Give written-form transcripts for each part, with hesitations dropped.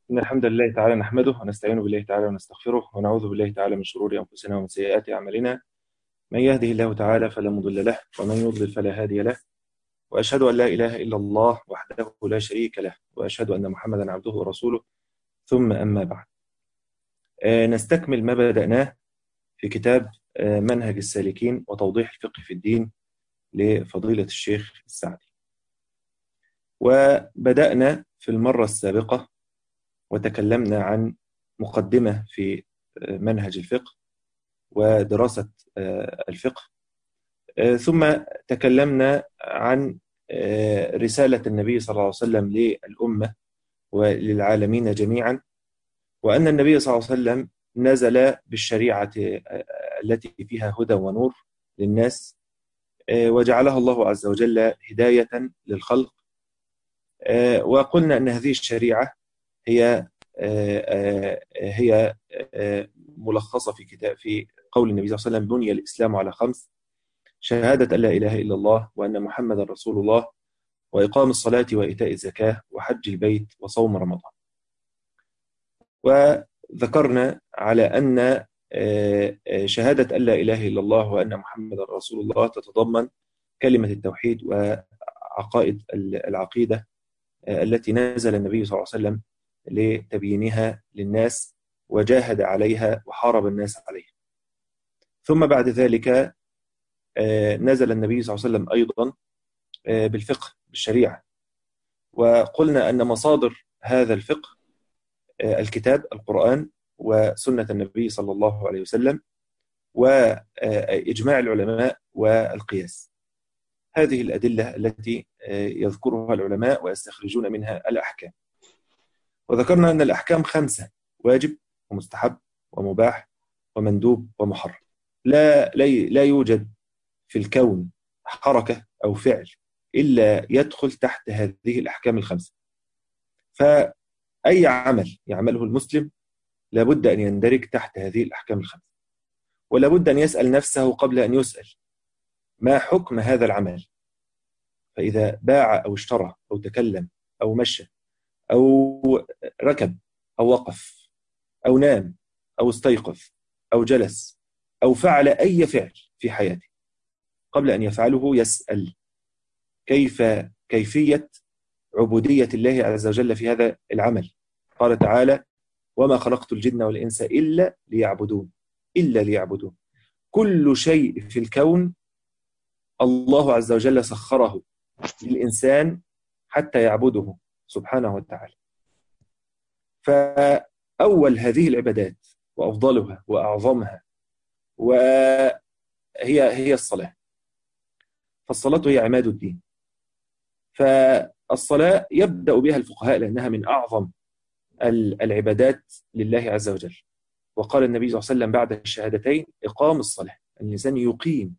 إن الحمد لله تعالى نحمده ونستعين بالله تعالى ونستغفره ونعوذ بالله تعالى من شرور أنفسنا ومن سيئات أعمالنا. من يهده الله تعالى فلا مضل له ومن يضلل فلا هادي له. وأشهد أن لا إله إلا الله وحده لا شريك له وأشهد أن محمدا عبده ورسوله. ثم أما بعد، نستكمل ما بدأناه في كتاب منهج السالكين وتوضيح الفقه في الدين لفضيلة الشيخ السعدي. وبدأنا في المرة السابقة وتكلمنا عن مقدمة في منهج الفقه ودراسة الفقه. ثم تكلمنا عن رسالة النبي صلى الله عليه وسلم للأمة وللعالمين جميعا، وأن النبي صلى الله عليه وسلم نزل بالشريعة التي فيها هدى ونور للناس، وجعلها الله عز وجل هداية للخلق. وقلنا أن هذه الشريعة هي ملخصة في كتاب في قول النبي صلى الله عليه وسلم: بني الإسلام على خمس: شهادة أن لا إله إلا الله وأن محمدا رسول الله، وإقام الصلاة وإيتاء الزكاة وحج البيت وصوم رمضان. وذكرنا على أن شهادة أن لا إله إلا الله وأن محمدا رسول الله تتضمن كلمة التوحيد وعقائد العقيدة التي نزل النبي صلى الله عليه وسلم لتبيينها للناس وجاهد عليها وحارب الناس عليها. ثم بعد ذلك نزل النبي صلى الله عليه وسلم أيضا بالفقه بالشريعة، وقلنا أن مصادر هذا الفقه الكتاب القرآن وسنة النبي صلى الله عليه وسلم وإجماع العلماء والقياس. هذه الأدلة التي يذكرها العلماء ويستخرجون منها الأحكام. وذكرنا أن الأحكام خمسة: واجب ومستحب ومباح ومندوب ومحرم. لا يوجد في الكون حركة أو فعل إلا يدخل تحت هذه الأحكام الخمسة. فأي عمل يعمله المسلم لابد أن يندرج تحت هذه الأحكام الخمسة، ولابد أن يسأل نفسه قبل أن يسأل: ما حكم هذا العمل؟ فإذا باع أو اشترى أو تكلم أو مشى أو ركب أو وقف أو نام أو استيقظ أو جلس أو فعل أي فعل في حياته، قبل أن يفعله يسأل كيفية عبودية الله عز وجل في هذا العمل. قال تعالى: وما خلقت الجن والإنس إلا ليعبدون. إلا ليعبدون. كل شيء في الكون الله عز وجل سخره للإنسان حتى يعبده سبحانه وتعالى. فأول هذه العبادات وأفضلها وأعظمها هي الصلاة. فالصلاة هي عماد الدين. فالصلاة يبدأ بها الفقهاء لأنها من أعظم العبادات لله عز وجل. وقال النبي صلى الله عليه وسلم بعد الشهادتين: إقام الصلاة. الإنسان يقيم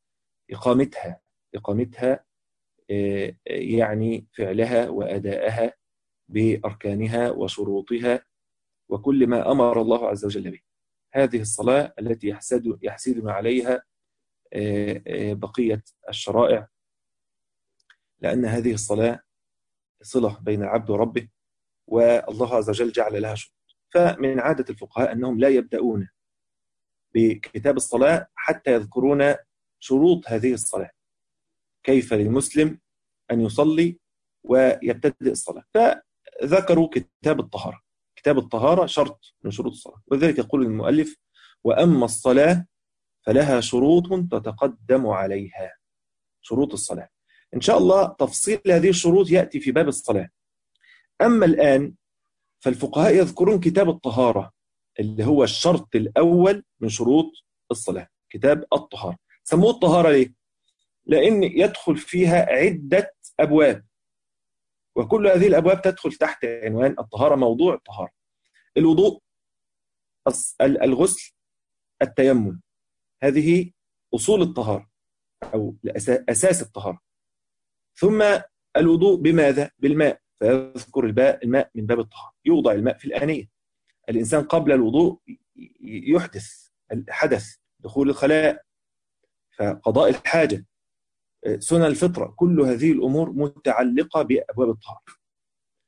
إقامتها يعني فعلها وأداءها بأركانها وشروطها وكل ما أمر الله عز وجل به. هذه الصلاة التي يحسدنا عليها بقية الشرائع، لأن هذه الصلاة صلة بين العبد وربه، والله عز وجل جعل لها شروط. فمن عادة الفقهاء أنهم لا يبدأون بكتاب الصلاة حتى يذكرون شروط هذه الصلاة، كيف للمسلم أن يصلي ويبتدئ الصلاة. فذكروا كتاب الطهارة. كتاب الطهارة شرط من شروط الصلاة، وذلك يقول المؤلف: وأما الصلاة فلها شروط تتقدم عليها. شروط الصلاة إن شاء الله تفصيل هذه الشروط يأتي في باب الصلاة. أما الآن فالفقهاء يذكرون كتاب الطهارة اللي هو الشرط الأول من شروط الصلاة، كتاب الطهارة. سموه الطهارة ليه؟ لأن يدخل فيها عدة أبواب، وكل هذه الأبواب تدخل تحت عنوان الطهارة. موضوع الطهارة: الوضوء، الغسل، التيمم. هذه أصول الطهارة أو أساس الطهارة. ثم الوضوء بماذا؟ بالماء، فيذكر الماء من باب الطهارة. يوضع الماء في الآنية. الإنسان قبل الوضوء يحدث الحدث، دخول الخلاء، فقضاء الحاجة، سنن الفطرة، كل هذه الأمور متعلقة بأبواب الطهارة.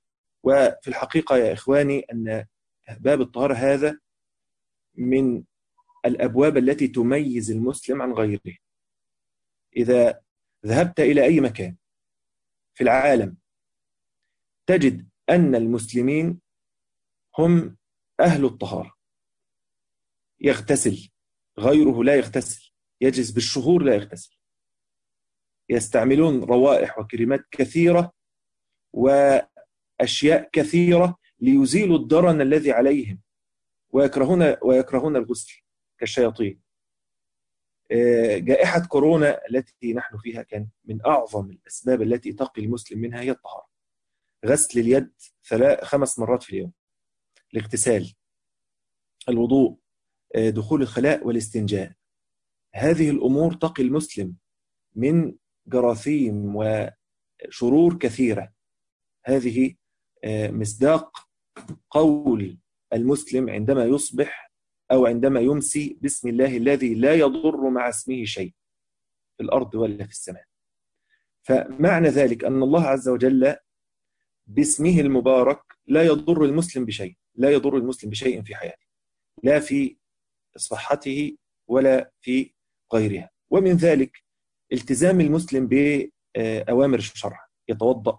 وفي الحقيقة يا إخواني أن باب الطهارة هذا من الأبواب التي تميز المسلم عن غيره. إذا ذهبت إلى أي مكان في العالم تجد أن المسلمين هم أهل الطهارة. يغتسل غيره لا يغتسل، يجلس بالشهور لا يغتسل، يستعملون روائح وكريمات كثيرة وأشياء كثيرة ليزيلوا الدرن الذي عليهم، ويكرهون الغسل كالشياطين. جائحة كورونا التي نحن فيها كان من أعظم الأسباب التي تقي المسلم منها هي الطهارة. غسل اليد 5 مرات في اليوم، الاغتسال، الوضوء، دخول الخلاء والاستنجاء. هذه الأمور تقي المسلم من جراثيم وشرور كثيرة. هذه مصداق قول المسلم عندما يصبح أو عندما يمسي: بسم الله الذي لا يضر مع اسمه شيء في الأرض ولا في السماء. فمعنى ذلك أن الله عز وجل باسمه المبارك لا يضر المسلم بشيء، لا يضر المسلم بشيء في حياته، لا في صحته ولا في غيرها. ومن ذلك التزام المسلم بأوامر الشرع، يتوضأ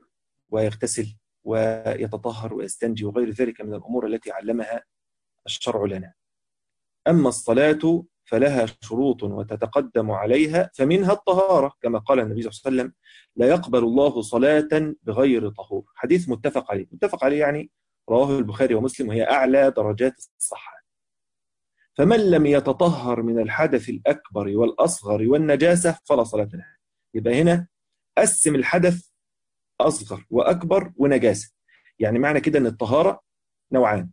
ويغتسل ويتطهر ويستنجي وغير ذلك من الأمور التي علمها الشرع لنا. أما الصلاة فلها شروط وتتقدم عليها، فمنها الطهارة، كما قال النبي صلى الله عليه وسلم: لا يقبل الله صلاة بغير طهور. حديث متفق عليه، متفق عليه يعني رواه البخاري ومسلم، وهي أعلى درجات الصحة. فمن لم يتطهر من الحدث الأكبر والأصغر والنجاسة فلا صلاة له. يبقى هنا قسم الحدث أصغر وأكبر ونجاسة. يعني معنى كده أن الطهارة نوعان: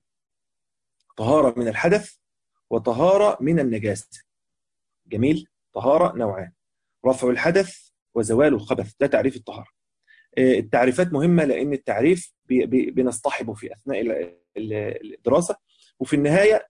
طهارة من الحدث وطهارة من النجاسة. جميل؟ طهارة نوعان: رفع الحدث وزوال الخبث. ده تعريف الطهارة. التعريفات مهمة لأن التعريف بنصطحبه في أثناء الدراسة، وفي النهاية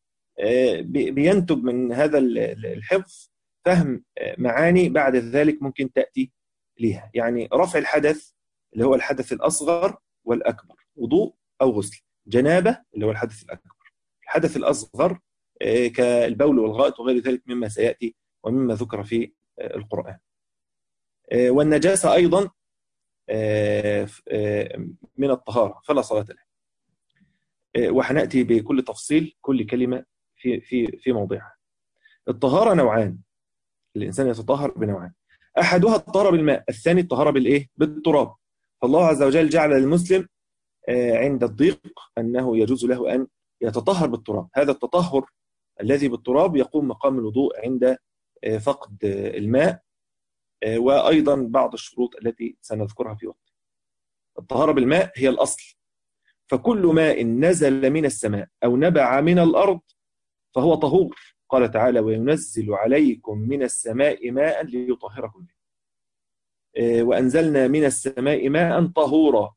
بينتج من هذا الحفظ فهم معاني بعد ذلك ممكن تأتي ليها. يعني رفع الحدث اللي هو الحدث الأصغر والأكبر، وضوء أو غسل. جنابة اللي هو الحدث الأكبر. الحدث الأصغر كالبول والغائط وغير ذلك مما سيأتي ومما ذكر في القرآن. والنجاسة أيضا من الطهارة فلا صلاة لها. وحنأتي بكل تفصيل كل كلمة في موضعها. الطهارة نوعان، الإنسان يتطهر بنوعان: أحدها الطهارة بالماء، الثاني الطهارة بالإيه؟ بالتراب. فالله عز وجل جعل للمسلم عند الضيق أنه يجوز له أن يتطهر بالتراب. هذا التطهر الذي بالتراب يقوم مقام الوضوء عند فقد الماء، وأيضا بعض الشروط التي سنذكرها في وقت. الطهارة بالماء هي الأصل، فكل ماء نزل من السماء أو نبع من الأرض فهو طهور. قال تعالى: وينزل عليكم من السماء ماء ليطهركم به. وأنزلنا من السماء ماء طهورا.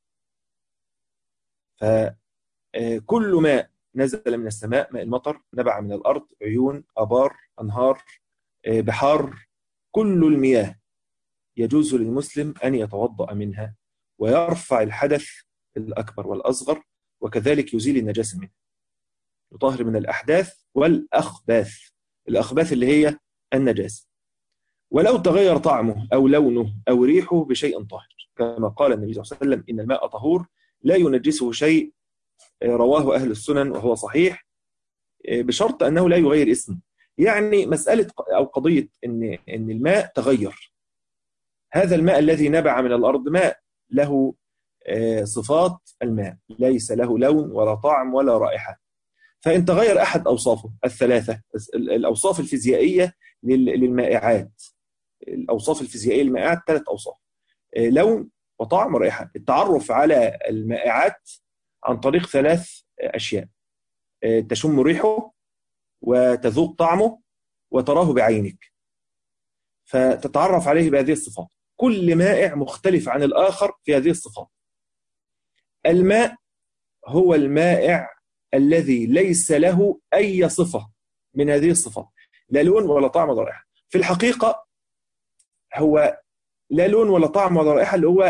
فكل ماء نزل من السماء، ماء المطر، نبع من الأرض، عيون، أبار، أنهار، بحار، كل المياه يجوز للمسلم أن يتوضأ منها ويرفع الحدث الأكبر والأصغر، وكذلك يزيل النجاسة منه، يطهر من الأحداث والأخباث. الأخباث اللي هي النجاسة. ولو تغير طعمه أو لونه أو ريحه بشيء طاهر، كما قال النبي صلى الله عليه وسلم: إن الماء طهور لا ينجسه شيء. رواه أهل السنن وهو صحيح، بشرط أنه لا يغير اسمه. يعني مسألة أو قضية إن الماء تغير. هذا الماء الذي نبع من الأرض ماء له صفات الماء، ليس له لون ولا طعم ولا رائحة. فإن تغير أحد أوصافه الثلاثة، الأوصاف الفيزيائية للمائعات، الأوصاف الفيزيائية للمائعات 3 أوصاف: لون وطعم ورائحة. التعرف على المائعات عن طريق 3 أشياء: تشم ريحه، وتذوق طعمه، وتراه بعينك. فتتعرف عليه بهذه الصفات. كل مائع مختلف عن الآخر في هذه الصفات. الماء هو المائع الذي ليس له أي صفة من هذه الصفات، لا لون ولا طعم ولا رائحة. في الحقيقة هو لا لون ولا طعم ولا رائحة، اللي هو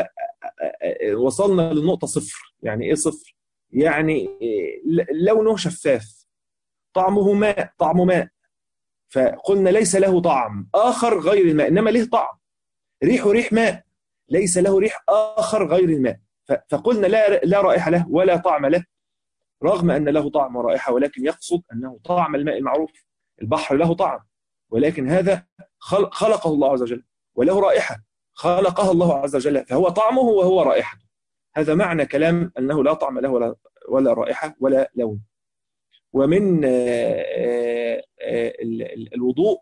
وصلنا للنقطة صفر. يعني إيه صفر؟ يعني لونه شفاف، طعمه ماء، طعمه ماء، فقلنا ليس له طعم آخر غير الماء، إنما له طعم، ريحه ريح ماء، ليس له ريح آخر غير الماء. فقلنا لا رائحة له ولا طعم له، رغم أن له طعم ورائحة، ولكن يقصد أنه طعم الماء المعروف. البحر له طعم، ولكن هذا خلقه الله عز وجل، وله رائحة خلقها الله عز وجل، فهو طعمه وهو رائحته. هذا معنى كلام أنه لا طعم له ولا رائحة ولا لون. ومن الوضوء،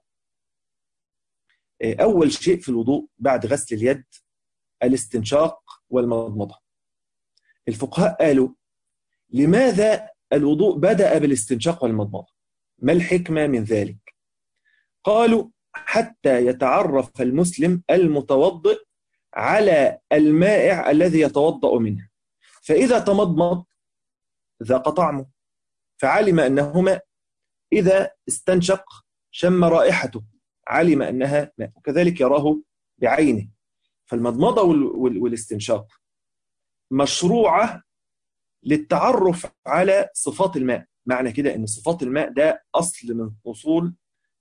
أول شيء في الوضوء بعد غسل اليد الاستنشاق والمضمضة. الفقهاء قالوا: لماذا الوضوء بدأ بالاستنشاق والمضمضة؟ ما الحكمة من ذلك؟ قالوا: حتى يتعرف المسلم المتوضئ على المائع الذي يتوضأ منه، فإذا تمضمض ذاق طعمه فعلم أنه ماء، إذا استنشق شم رائحته علم أنها ماء، وكذلك يراه بعينه. فالمضمضة والاستنشاق مشروعة للتعرف على صفات الماء. معنى كده أن صفات الماء ده أصل من أصول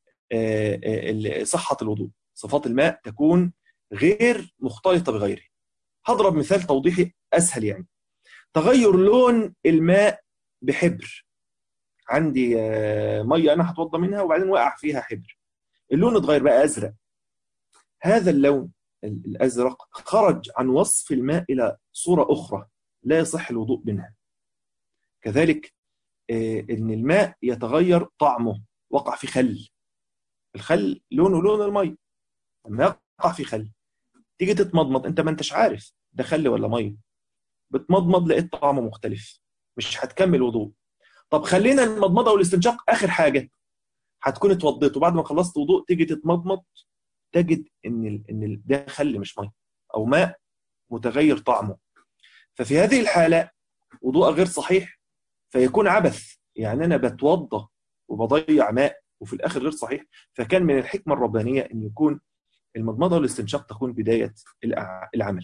صحة الوضوء. صفات الماء تكون غير مختلطة بغيره. هضرب مثال توضيحي أسهل. يعني تغير لون الماء بحبر. عندي مية أنا هتوضى منها وبعدين وقع فيها حبر، اللون اتغير بقى أزرق. هذا اللون الأزرق خرج عن وصف الماء إلى صورة أخرى لا يصح الوضوء منها. كذلك إن الماء يتغير طعمه. وقع في خل، الخل لونه لون المية، لما يقع في خل تيجي تتمضمض انت ما انتش عارف ده خل ولا مية، بتمضمض لقيت طعمه مختلف، مش هتكمل وضوء. طب خلينا المضمضة والاستنشاق آخر حاجة، هتكون اتوضيت وبعد ما خلصت وضوء تيجي تتمضمض تجد ان ده خل مش مية او ماء متغير طعمه. ففي هذه الحالة وضوء غير صحيح، فيكون عبث. يعني انا بتوضى وبضيع ماء وفي الاخر غير صحيح. فكان من الحكمة الربانية ان يكون المضمضة والاستنشاق تكون بداية العمل.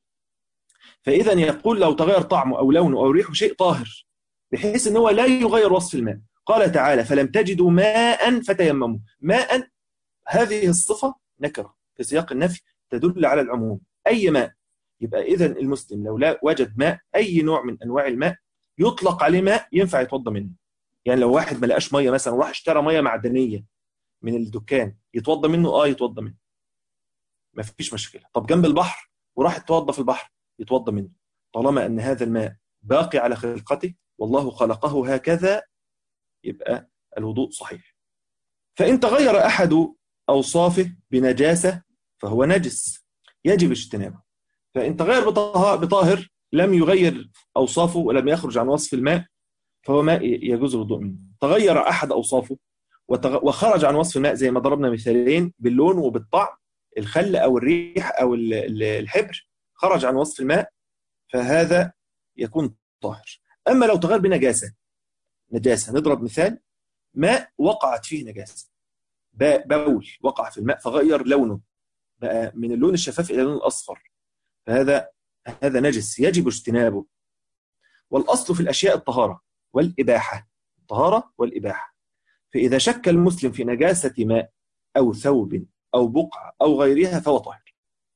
فإذا يقول لو تغير طعمه أو لونه أو ريحه شيء طاهر بحيث أنه لا يغير وصف الماء. قال تعالى: فلم تجدوا ماء فتيمموا. ماء هذه الصفة نكرة في سياق النفي تدل على العموم، أي ماء. يبقى إذا المسلم لو لا وجد ماء، أي نوع من أنواع الماء يطلق عليه ماء ينفع يتوضى منه. يعني لو واحد ما لقاش مية مثلا وراح اشترى مية معدنية من الدكان يتوضى منه؟ يتوضى منه، ما فيش مشكلة. طب جنب البحر وراح يتوضى في البحر يتوضى منه، طالما أن هذا الماء باقي على خلقته والله خلقه هكذا، يبقى الوضوء صحيح. فإن تغير أحد أوصافه بنجاسة فهو نجس يجب اجتنابه. فإن تغير بطاهر لم يغير أوصافه ولم يخرج عن وصف الماء فهو ماء يجوز الوضوء منه. تغير أحد أوصافه وخرج عن وصف الماء زي ما ضربنا مثالين باللون وبالطعم، الخل أو الريح أو الحبر خرج عن وصف الماء فهذا يكون طاهر. أما لو تغير بنجاسة، نضرب مثال: ماء وقعت فيه نجاسة، بول وقع في الماء فغير لونه بقى من اللون الشفاف إلى اللون الأصفر، فهذا نجس يجب اجتنابه. والأصل في الأشياء الطهارة والإباحة، الطهارة والإباحة. فإذا شك المسلم في نجاسة ماء أو ثوب أو بقعة أو غيرها فهو طاهر،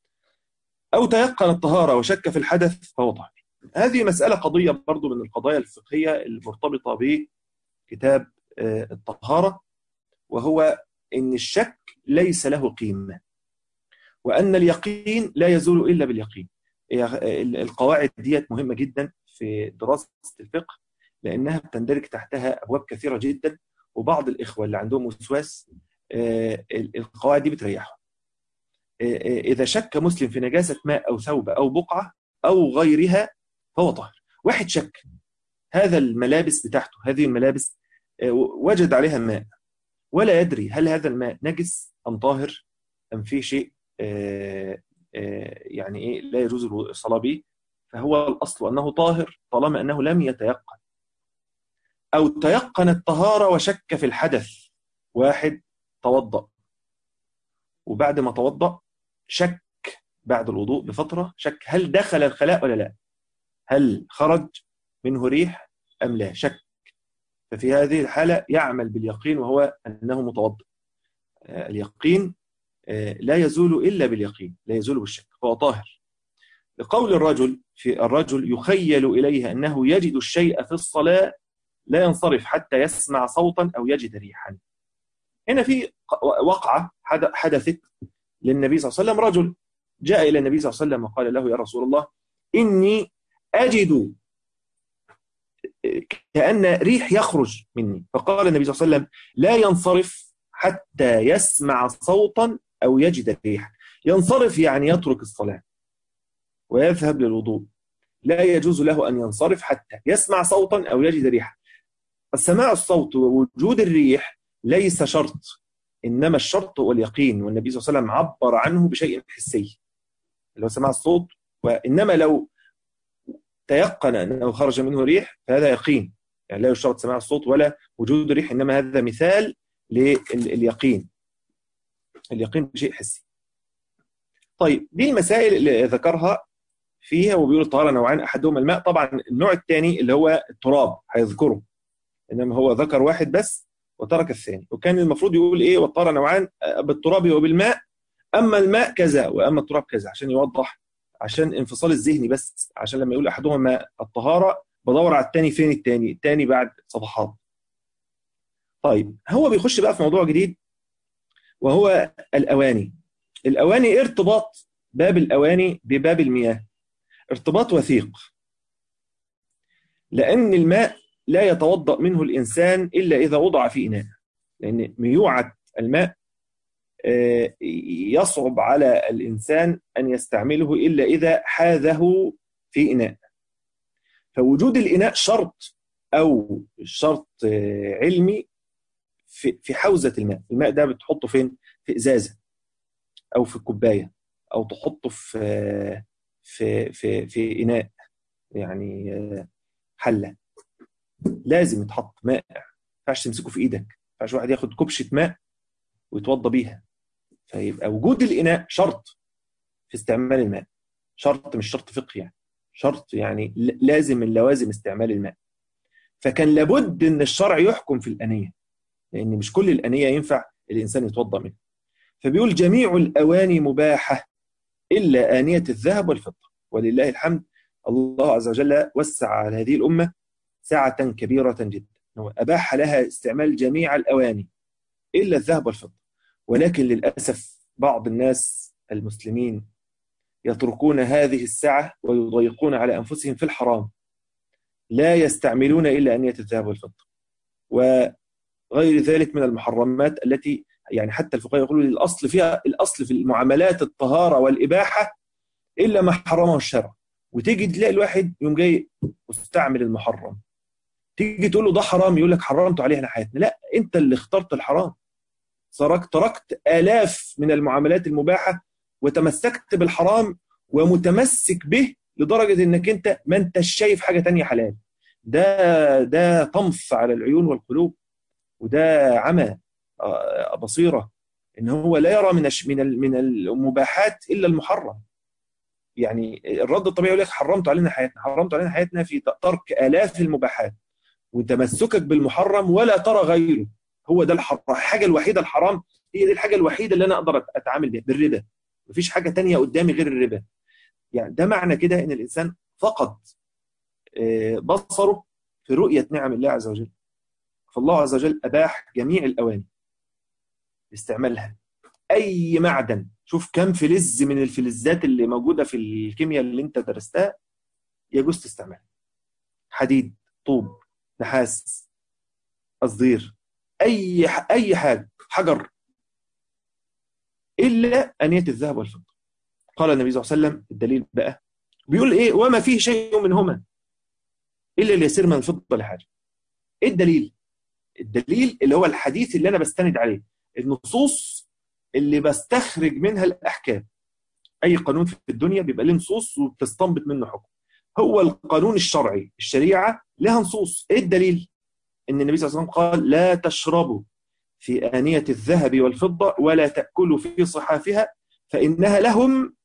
أو تيقن الطهارة وشك في الحدث فهو طاهر. هذه مسألة قضية برضو من القضايا الفقهية المرتبطة بكتاب الطهارة، وهو إن الشك ليس له قيمة، وأن اليقين لا يزول إلا باليقين. القواعد ديت مهمة جدا في دراسة الفقه، لأنها بتندرج تحتها أبواب كثيرة جدا، وبعض الإخوة اللي عندهم وسواس القواعد دي بتريحهم. إذا شك مسلم في نجاسة ماء أو ثوب أو بقعة أو غيرها فهو طاهر. واحد شك هذا الملابس بتاعته، هذه الملابس وجد عليها ماء ولا يدري هل هذا الماء نجس أم طاهر أم فيه شيء يعني إيه لا يجوز الصلاة به، فهو الأصل أنه طاهر طالما أنه لم يتيقن. أو تيقن الطهارة وشك في الحدث، واحد توضأ وبعد ما توضأ شك بعد الوضوء بفترة شك هل دخل الخلاء ولا لا، هل خرج منه ريح أم لا، شك. ففي هذه الحالة يعمل باليقين وهو أنه متوضئ. اليقين لا يزول إلا باليقين، لا يزول بالشك، هو طاهر. لقول الرجل في الرجل يخيل إليه أنه يجد الشيء في الصلاة لا ينصرف حتى يسمع صوتا أو يجد ريحا. هنا في وقعة حدثت للنبي صلى الله عليه وسلم. رجل جاء إلى النبي صلى الله عليه وسلم وقال له يا رسول الله إني أجد كأن ريح يخرج مني. فقال النبي صلى الله عليه وسلم لا ينصرف حتى يسمع صوتا أو يجد ريحا. ينصرف يعني يترك الصلاة ويذهب للوضوء، لا يجوز له أن ينصرف حتى يسمع صوتا أو يجد ريحا. السماع الصوت ووجود الريح ليس شرط، إنما الشرط هو اليقين، والنبي صلى الله عليه وسلم عبر عنه بشيء حسي اللي هو سماع الصوت. وإنما لو تيقن أنه خرج منه ريح فهذا يقين، يعني لا يشترط سماع الصوت ولا وجود الريح، إنما هذا مثال لليقين. اليقين بشيء حسي. طيب دي المسائل اللي ذكرها فيها، وبيقول الطهارة نوعان أحدهما الماء. طبعا النوع الثاني اللي هو التراب هيذكره، إنما هو ذكر واحد بس وترك الثاني، وكان المفروض يقول إيه والطهارة نوعان بالتراب وبالماء، أما الماء كذا وأما التراب كذا، عشان يوضح، عشان انفصال الذهني بس، عشان لما يقول أحدهما الطهارة بدور على الثاني فين، الثاني بعد صفحات. طيب هو بيخش بقى في موضوع جديد وهو الأواني. الأواني ارتباط باب الأواني بباب المياه ارتباط وثيق، لأن الماء لا يتوضأ منه الإنسان إلا إذا وضع في إناء، لأن ميوعة الماء يصعب على الإنسان أن يستعمله إلا إذا حاذه في إناء. فوجود الإناء شرط، أو شرط علمي في حوزة الماء. الماء ده بتحطه فين؟ في إزازة أو في كوباية، أو تحطه في إناء، يعني حلة. لازم يتحط ماء، ما ينفعش تمسكه في إيدك، ما ينفعش واحد ياخد كبشة ماء ويتوضى بيها. فيبقى وجود الإناء شرط في استعمال الماء، شرط مش شرط فقهي، يعني شرط، يعني لازم من لوازم استعمال الماء. فكان لابد ان الشرع يحكم في الأنية، لأن مش كل الأنية ينفع الإنسان يتوضى منها. فبيقول جميع الأواني مباحة إلا آنية الذهب والفضة، ولله الحمد. الله عز وجل وسع على هذه الأمة سعة كبيرة جدا، هو أباح لها استعمال جميع الأواني إلا الذهب والفضة. ولكن للأسف بعض الناس المسلمين يتركون هذه السعة ويضيقون على أنفسهم في الحرام، لا يستعملون إلا آنية الذهب والفضة وغير ذلك من المحرمات التي يعني حتى الفقهاء يقولوا الأصل فيها، الأصل في المعاملات الطهارة والإباحة إلا ما حرمه الشرع. وتيجي تلاقي الواحد يوم جاي مستعمل المحرم، تيجي تقول له ده حرام يقول لك حرمته علينا حياتنا. لا، أنت اللي اخترت الحرام، تركت آلاف من المعاملات المباحة وتمسكت بالحرام ومتمسك به لدرجة انك انت ما انتش شايف حاجة تانية حلال. ده طمس على العيون والقلوب، وده عمى بصيرة، ان هو لا يرى من المباحات الا المحرم. يعني الرد الطبيعي يقول لك حرمت علينا حياتنا في ترك آلاف المباحات وتمسكك بالمحرم ولا ترى غيره. هو ده الحاجة الوحيدة الحرام، هي دي الحاجة الوحيدة اللي أنا أقدر أتعامل بها، بالربا. مفيش حاجة تانية قدامي غير الربا. يعني ده معنى كده إن الإنسان فقد بصره في رؤية نعم الله عز وجل. فالله عز وجل أباح جميع الأواني استعمالها. أي معدن، شوف كم فلز من الفلزات اللي موجودة في الكيمياء اللي أنت درستها يجوز تستعملها، حديد، طوب، نحاس، قصدير، أي حاجة، حجر، إلا آنية الذهب والفضة. قال النبي صلى الله عليه وسلم الدليل بقى، بيقول إيه؟ وما فيه شيء منهما إلا اليسير من الفضة لحاجة. إيه الدليل؟ الدليل اللي هو الحديث اللي أنا بستند عليه، النصوص اللي بستخرج منها الأحكام. أي قانون في الدنيا بيبقى له نصوص وبتستنبط منه حكم. هو القانون الشرعي، الشريعة لها نصوص. إيه الدليل؟ إن النبي صلى الله عليه وسلم قال لا تشربوا في آنية الذهب والفضة ولا تأكلوا في صحافها فإنها لهم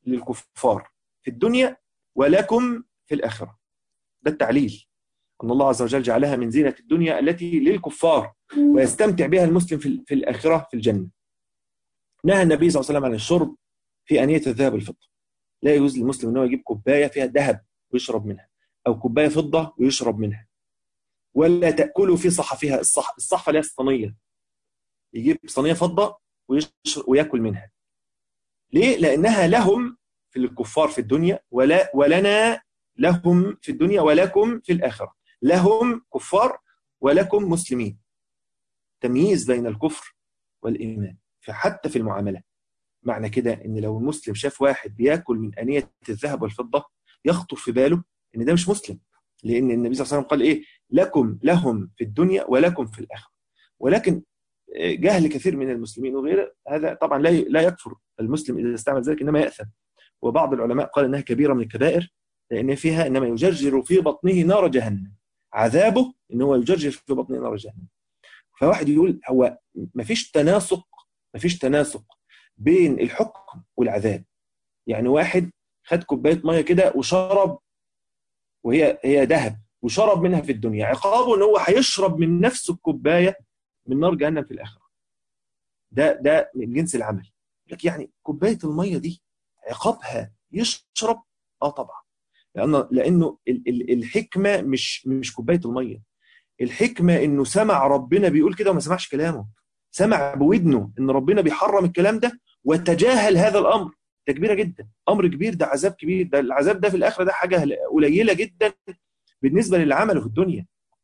للكفار في الدنيا ولكم في الآخرة. ده التعليل، أن الله عز وجل جعلها من زينة الدنيا التي للكفار ويستمتع بها المسلم في الآخرة في الجنة. نهى النبي صلى الله عليه وسلم عن الشرب في آنية الذهب والفضة. لا يجوز للمسلم أنه يجيب كوباية فيها ذهب ويشرب منها، أو كوباية فضة ويشرب منها، ولا تأكلوا في صحفها. الصحفة اللي هي الصينية، يجيب صينية فضة ويأكل منها. ليه؟ لأنها لهم في الكفار في الدنيا ولنا لهم في الدنيا ولكم في الآخرة. لهم كفار ولكم مسلمين، تمييز بين الكفر والإيمان فحتى في المعاملة. معنى كده إن لو المسلم شاف واحد بيأكل من آنية الذهب والفضة يخطر في باله إن ده مش مسلم، لأن النبي صلى الله عليه وسلم قال إيه؟ لهم في الدنيا ولكم في الآخرة. ولكن جهل كثير من المسلمين وغيره، هذا طبعا لا يكفر المسلم إذا استعمل ذلك، إنما يأثم. وبعض العلماء قال إنها كبيرة من الكبائر، لأن فيها إنما يجرجر في بطنه نار جهنم، عذابه إن هو يجرجر في بطنه نار جهنم. فواحد يقول هو مفيش تناسق بين الحكم والعذاب. يعني واحد خد كوباية مية كده وشرب، وهي ذهب، وشرب منها في الدنيا، عقابه إن هو هيشرب من نفس الكوباية من نار جهنم في الآخرة. ده من جنس العمل. لك يعني كوباية المية دي عقابها يشرب؟ طبعا، لأنه الحكمة مش كوباية المية. الحكمة إنه سمع ربنا بيقول كده وما سمعش كلامه، سمع بودنه إن ربنا بيحرم الكلام ده وتجاهل هذا الأمر. ده كبيرة جدا، أمر كبير، ده عذاب كبير. ده العذاب ده في الآخرة ده حاجة قليلة جدا بالنسبة للي عمله في الدنيا.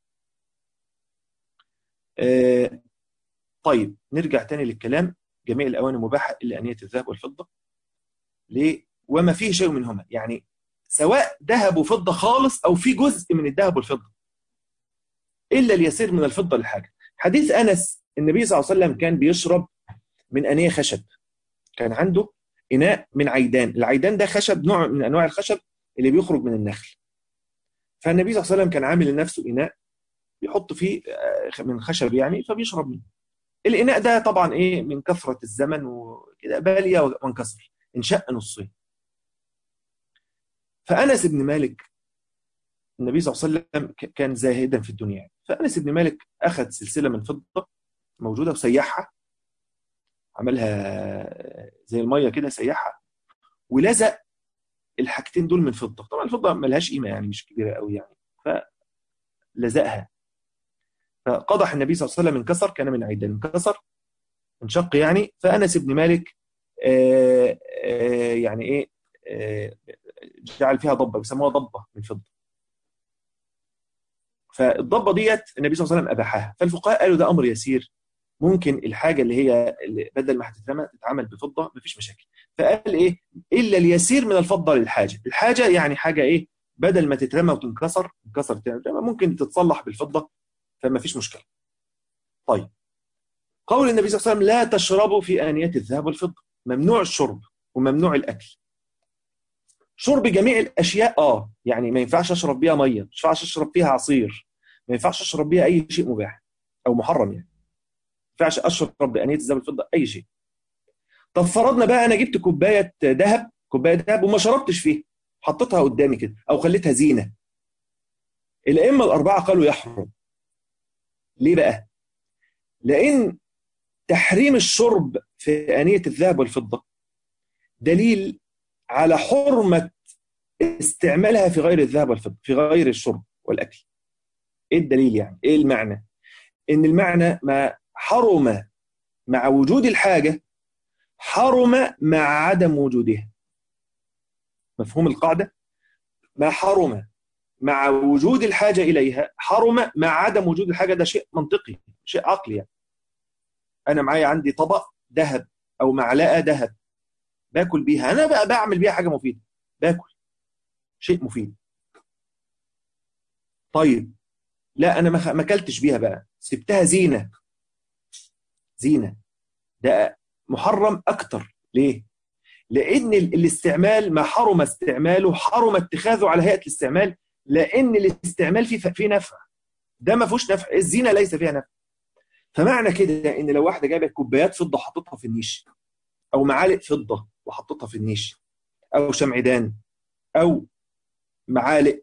طيب نرجع تاني للكلام. جميع الأواني مباحة إلا آنية الذهب والفضة. ليه؟ وما فيه شيء منهما، يعني سواء ذهب وفضة خالص أو في جزء من الذهب والفضة، إلا اليسير من الفضة للحاجة. حديث أنس، النبي صلى الله عليه وسلم كان بيشرب من آنية خشب. كان عنده إناء من عيدان. العيدان ده خشب، نوع من أنواع الخشب اللي بيخرج من النخل. فالنبي صلى الله عليه وسلم كان عامل لنفسه إناء بيحط فيه من خشب يعني، فبيشرب منه. الإناء ده طبعا إيه، من كثرة الزمن وكده بالية وانكسر، انشق نصين. فأنس بن مالك، النبي صلى الله عليه وسلم كان زاهدا في الدنيا، فأنس بن مالك أخذ سلسلة من فضة موجودة وسيحها، عملها زي المية كده، سيحها ولزق الحاجتين دول من فضة. طبعا الفضة ملهاش قيمة يعني، مش كبيرة قوي يعني، فلزقها. فقضح النبي صلى الله عليه وسلم، انكسر، كان من عيدان، انكسر، انشق يعني. فأنس بن مالك يعني ايه، جعل فيها ضبة بيسموها ضبة من فضة. فالضبة ديت النبي صلى الله عليه وسلم أباحها. فالفقهاء قالوا ده أمر يسير، ممكن الحاجة اللي بدل ما هتترمى تتعمل بفضة، مفيش مشاكل. فقال ايه، إلا اليسير من الفضة للحاجة. الحاجة يعني حاجة ايه، بدل ما تترمى وتنكسر ممكن تتصلح بالفضة، فما فيش مشكلة. طيب، قول النبي صلى الله عليه وسلم لا تشربوا في آنية الذهب والفضة، ممنوع الشرب وممنوع الأكل. شرب جميع الأشياء يعني ما ينفعش أشرب بيها مية، ما ينفعش أشرب فيها عصير، ما ينفعش أشرب بيها أي شيء مباح أو محرم يعني. ما ينفعش أشرب بآنية الذهب والفضة أي شيء. طب فرضنا بقى أنا جبت كوباية ذهب وما شربتش فيها، حطيتها قدامي كده أو خليتها زينة. الأئمة الأربعة قالوا يحرم. ليه بقى؟ لأن تحريم الشرب في آنية الذهب والفضة دليل على حرمة استعمالها في غير الذهب والفضة، في غير الشرب والأكل. إيه الدليل يعني؟ إيه المعنى؟ إن المعنى ما حرم مع وجود الحاجة حرم مع عدم وجودها. مفهوم القاعدة؟ ما حرم مع وجود الحاجة إليها حرم مع عدم وجود الحاجة. ده شيء منطقي، شيء عقلي يعني. أنا معايا عندي طبق ذهب أو معلقة ذهب باكل بيها، أنا بقى بعمل بيها حاجة مفيدة، باكل شيء مفيد. طيب لا، أنا ما أكلتش بيها بقى، سبتها زينة. ده محرم أكتر. ليه؟ لأن الاستعمال ما حرم استعماله حرم اتخاذه على هيئة الاستعمال، لأن الاستعمال فيه نفع، ده ما فيهوش نفع. الزينة ليس فيها نفع. فمعنى كده إن لو واحدة جابت كوبايات فضة وحطتها في النيش، أو معالق فضة وحطتها في النيش، أو شمعدان أو معالق.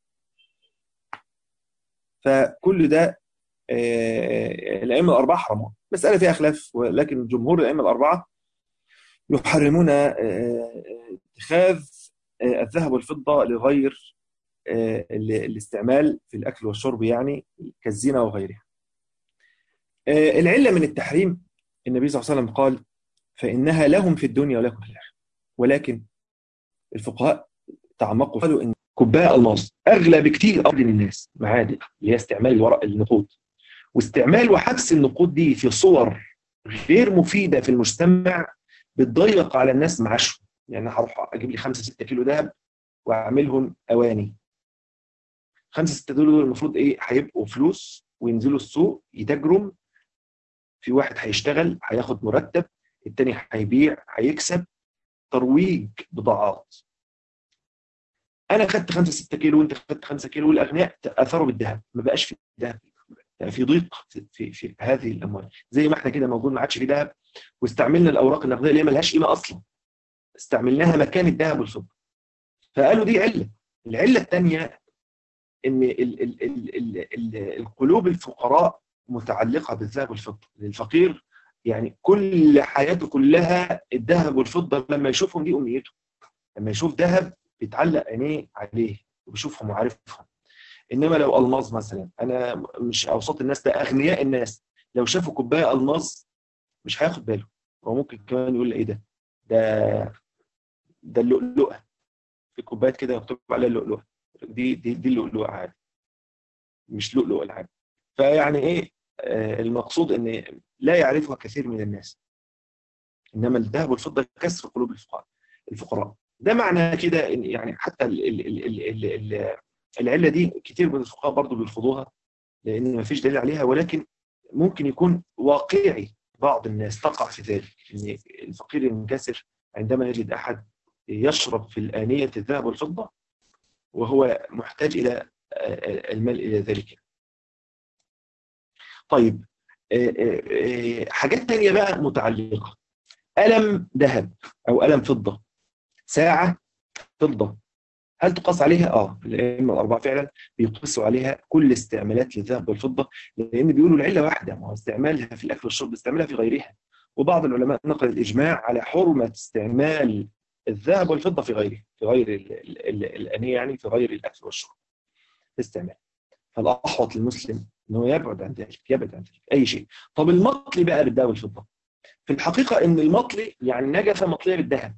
فكل ده الأئمة الأربعة حرموه. مسألة فيها خلاف، ولكن جمهور الأئمة الأربعة يحرمون اتخاذ الذهب والفضة لغير الاستعمال في الأكل والشرب، يعني كالزينة وغيرها. العلة من التحريم النبي صلى الله عليه وسلم قال فإنها لهم في الدنيا ولكم في الآخرة. ولكن الفقهاء تعمقوا قالوا إن كوباية ألماس أغلى بكتير أرض الناس معادن، اللي هي استعمال الورق النقود، واستعمال وحبس النقود دي في صور غير مفيدة في المجتمع بتضيق على الناس معاشهم. يعني هروح أجيب لي 5-6 كيلو ذهب وأعملهم أواني. 5-6 دول المفروض إيه؟ هيبقوا فلوس وينزلوا السوق يتاجروا. في واحد هيشتغل هياخد مرتب، التاني هيبيع هيكسب، ترويج بضاعات. انا خدت 5-6 كيلو وانت خدت 5 كيلو، والاغنياء اثروا بالذهب، ما بقاش في ذهب، يعني في ضيق في هذه الاموال. زي ما احنا كده موجود ما عادش في ذهب، واستعملنا الاوراق النقديه اللي ما لهاش قيمه اصلا، استعملناها مكان الذهب والفضه. فقالوا دي عله. العله الثانيه ان القلوب الفقراء متعلقه بالذهب والفضه. الفقير يعني كل حياته كلها الذهب والفضه، لما يشوفهم دي امنيته. لما يشوف ذهب بيتعلق عينيه عليه وبيشوفهم وعارفهم. انما لو الماظ مثلا، انا مش اوسط الناس، ده اغنياء الناس لو شافوا كوبايه الماظ مش هياخد باله. هو ممكن كمان يقول ايه ده اللؤلؤه، في كوبايات كده مكتوب عليها اللؤلؤه، دي اللؤلؤه عادي، مش لؤلؤه العادي. فيعني ايه المقصود ان لا يعرفها كثير من الناس. انما الذهب والفضه كسر قلوب الفقراء. ده معنى كده يعني حتى العله دي كتير من الفقهاء برضو بيرفضوها لان ما فيش دليل عليها، ولكن ممكن يكون واقعي بعض الناس تقع في ذلك، ان الفقير ينكسر عندما يجد احد يشرب في الآنية الذهب والفضة وهو محتاج الى المال الى ذلك. طيب حاجات تانية بقى متعلقة، قلم ذهب او قلم فضة، ساعة فضة، هل تقاس عليها؟ الائمه الاربعه فعلا بيقيسوا عليها كل استعمالات للذهب والفضه، لان بيقولوا العله واحده، ما هو استعمالها في الاكل والشرب استعمالها في غيرها. وبعض العلماء نقل الاجماع على حرمه استعمال الذهب والفضه في غيره، في غير الانيه، يعني في غير الاكل والشرب استعمال. فالاحوط للمسلم انه يبعد عن ذلك، يبعد عن ذلك اي شيء. طب المطلي بقى بالذهب والفضه، في الحقيقه ان المطلي يعني نجفه مطليه بالذهب،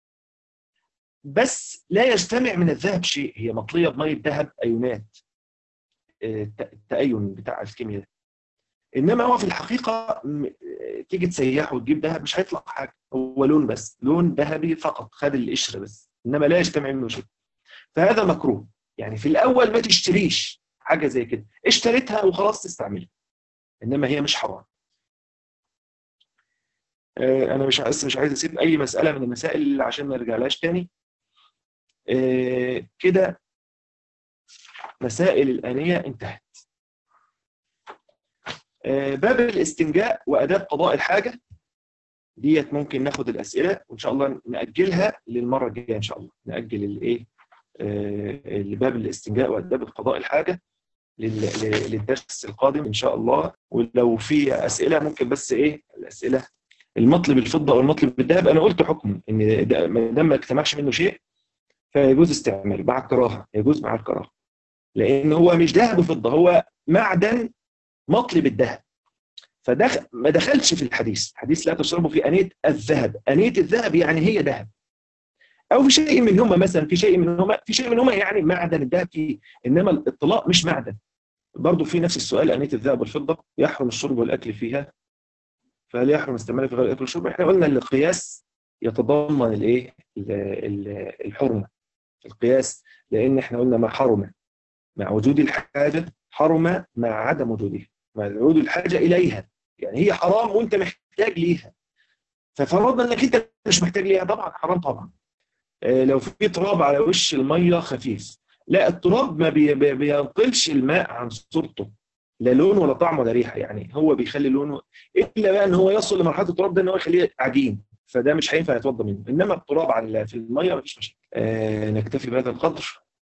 بس لا يجتمع من الذهب شيء، هي مطليه بميه ذهب ايونات، التأين بتاع الكيمياء ده. انما هو في الحقيقه تيجي تسيحه وتجيب ذهب مش هيطلع حاجه، هو لون بس، لون ذهبي فقط، خد القشره بس، انما لا يجتمع منه شيء. فهذا مكروه. يعني في الاول ما تشتريش حاجه زي كده، اشتريتها وخلاص تستعملها، انما هي مش حرام. انا مش عايز اسيب اي مساله من المسائل عشان ما نرجعلهاش تاني. كده مسائل الآنية انتهت. باب الاستنجاء وأداة قضاء الحاجة ديت ممكن ناخد الأسئلة وإن شاء الله نأجلها للمرة الجاية. إن شاء الله نأجل الإيه لباب الاستنجاء وأداة قضاء الحاجة للدرس القادم إن شاء الله. ولو في أسئلة ممكن، بس إيه الأسئلة المطلب بالفضة أو المطلب بالذهب، أنا قلت حكم إن ما دام ما اجتمعش منه شيء فيجوز استعماله مع الكراهة، يجوز مع الكراهة، لأن هو مش ذهب وفضة، هو معدن مطلب الذهب، ما دخلش في الحديث. الحديث لا تشربوا في أنية الذهب، أنية الذهب يعني هي ذهب، أو في شيء منهما مثلا، في شيء منهما يعني معدن الذهب فيه، إنما الطلاء مش معدن. برضو في نفس السؤال، أنية الذهب والفضة يحرم الشرب والأكل فيها، فهل يحرم استعمالها في غير الأكل والشرب؟ احنا قلنا ان القياس يتضمن الايه الحرمة، القياس، لأن احنا قلنا ما حرم مع وجود الحاجة حرم مع عدم وجودها، مع وجود الحاجة إليها، يعني هي حرام وانت محتاج ليها. ففرضنا انك انت مش محتاج ليها، طبعا حرام طبعا. لو في تراب على وش المية خفيف، لا التراب ما بينقلش الماء عن صورته، لا لون ولا طعم ولا ريحة، يعني هو بيخلي لونه، إلا بقى ان هو يصل لمرحلة التراب ده ان هو يخليه عجين، فده مش هينفع يتوضا منه، انما التراب على في الميه مفيش مشكله. نكتفي بهذا القدر.